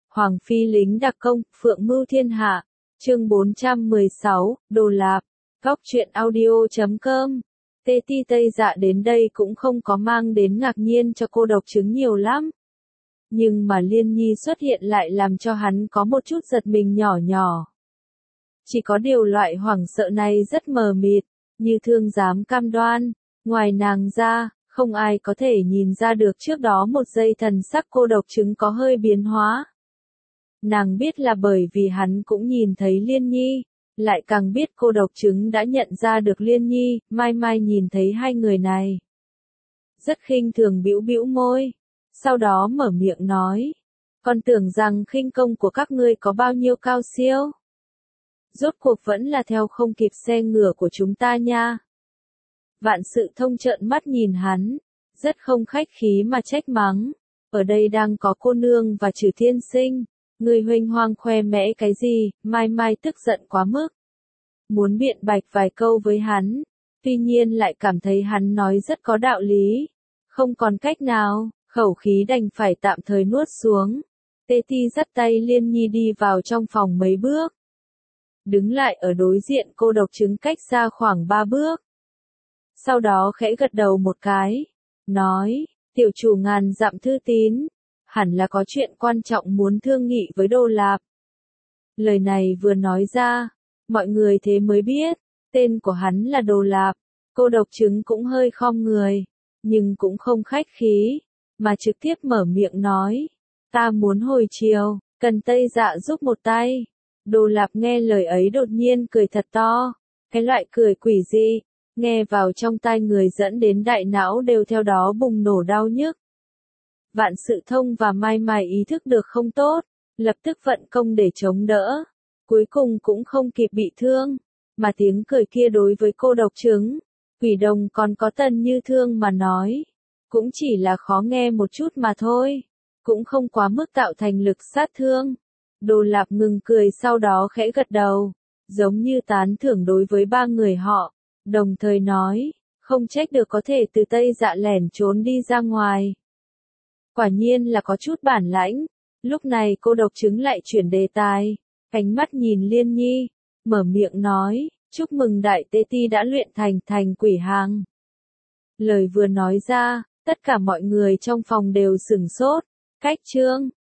Hoàng phi lính đặc công, phượng mưu thiên hạ. Chương 416, Đồ Lạp. Góc truyện audio.com. Tê Ti Tây Dạ đến đây cũng không có mang đến ngạc nhiên cho cô độc chứng nhiều lắm. Nhưng mà Liên Nhi xuất hiện lại làm cho hắn có một chút giật mình nhỏ nhỏ. Chỉ có điều loại hoảng sợ này rất mờ mịt, như thương dám cam đoan, ngoài nàng ra, không ai có thể nhìn ra được trước đó một giây thần sắc cô độc chứng có hơi biến hóa. Nàng biết là bởi vì hắn cũng nhìn thấy Liên Nhi, lại càng biết cô độc chứng đã nhận ra được Liên Nhi, Mai Mai nhìn thấy hai người này. Rất khinh thường bĩu bĩu môi, sau đó mở miệng nói, con tưởng rằng khinh công của các ngươi có bao nhiêu cao siêu. Rốt cuộc vẫn là theo không kịp xe ngựa của chúng ta nha. Vạn Sự Thông trợn mắt nhìn hắn, rất không khách khí mà trách mắng, ở đây đang có cô nương và Trừ Thiên Sinh, người huênh hoang khoe mẽ cái gì, Mai Mai tức giận quá mức. Muốn biện bạch vài câu với hắn, tuy nhiên lại cảm thấy hắn nói rất có đạo lý, không còn cách nào, khẩu khí đành phải tạm thời nuốt xuống. Tê Ti dắt tay Liên Nhi đi vào trong phòng mấy bước. Đứng lại ở đối diện cô độc chứng cách xa khoảng 3 bước. Sau đó khẽ gật đầu một cái, nói, tiểu chủ ngàn dặm thư tín, hẳn là có chuyện quan trọng muốn thương nghị với Đồ Lạp. Lời này vừa nói ra, mọi người thế mới biết, tên của hắn là Đồ Lạp, cô độc chứng cũng hơi khom người, nhưng cũng không khách khí, mà trực tiếp mở miệng nói, ta muốn hồi chiều, cần Tây Dạ giúp một tay. Đồ Lạp nghe lời ấy đột nhiên cười thật to, cái loại cười quỷ dị, nghe vào trong tai người dẫn đến đại não đều theo đó bùng nổ đau nhức. Vạn Sự Thông và Mai Mai ý thức được không tốt, lập tức vận công để chống đỡ, cuối cùng cũng không kịp bị thương, mà tiếng cười kia đối với cô độc chứng, Quỷ Đồng còn có Tần Như Thương mà nói, cũng chỉ là khó nghe một chút mà thôi, cũng không quá mức tạo thành lực sát thương. Đồ Lạp ngừng cười sau đó khẽ gật đầu, giống như tán thưởng đối với ba người họ, đồng thời nói, không trách được có thể từ Tây Dạ lẻn trốn đi ra ngoài. Quả nhiên là có chút bản lãnh. Lúc này cô độc chứng lại chuyển đề tài, ánh mắt nhìn Liên Nhi, mở miệng nói, chúc mừng đại Tê Ti đã luyện thành quỷ hàng. Lời vừa nói ra, tất cả mọi người trong phòng đều sửng sốt, cách chương.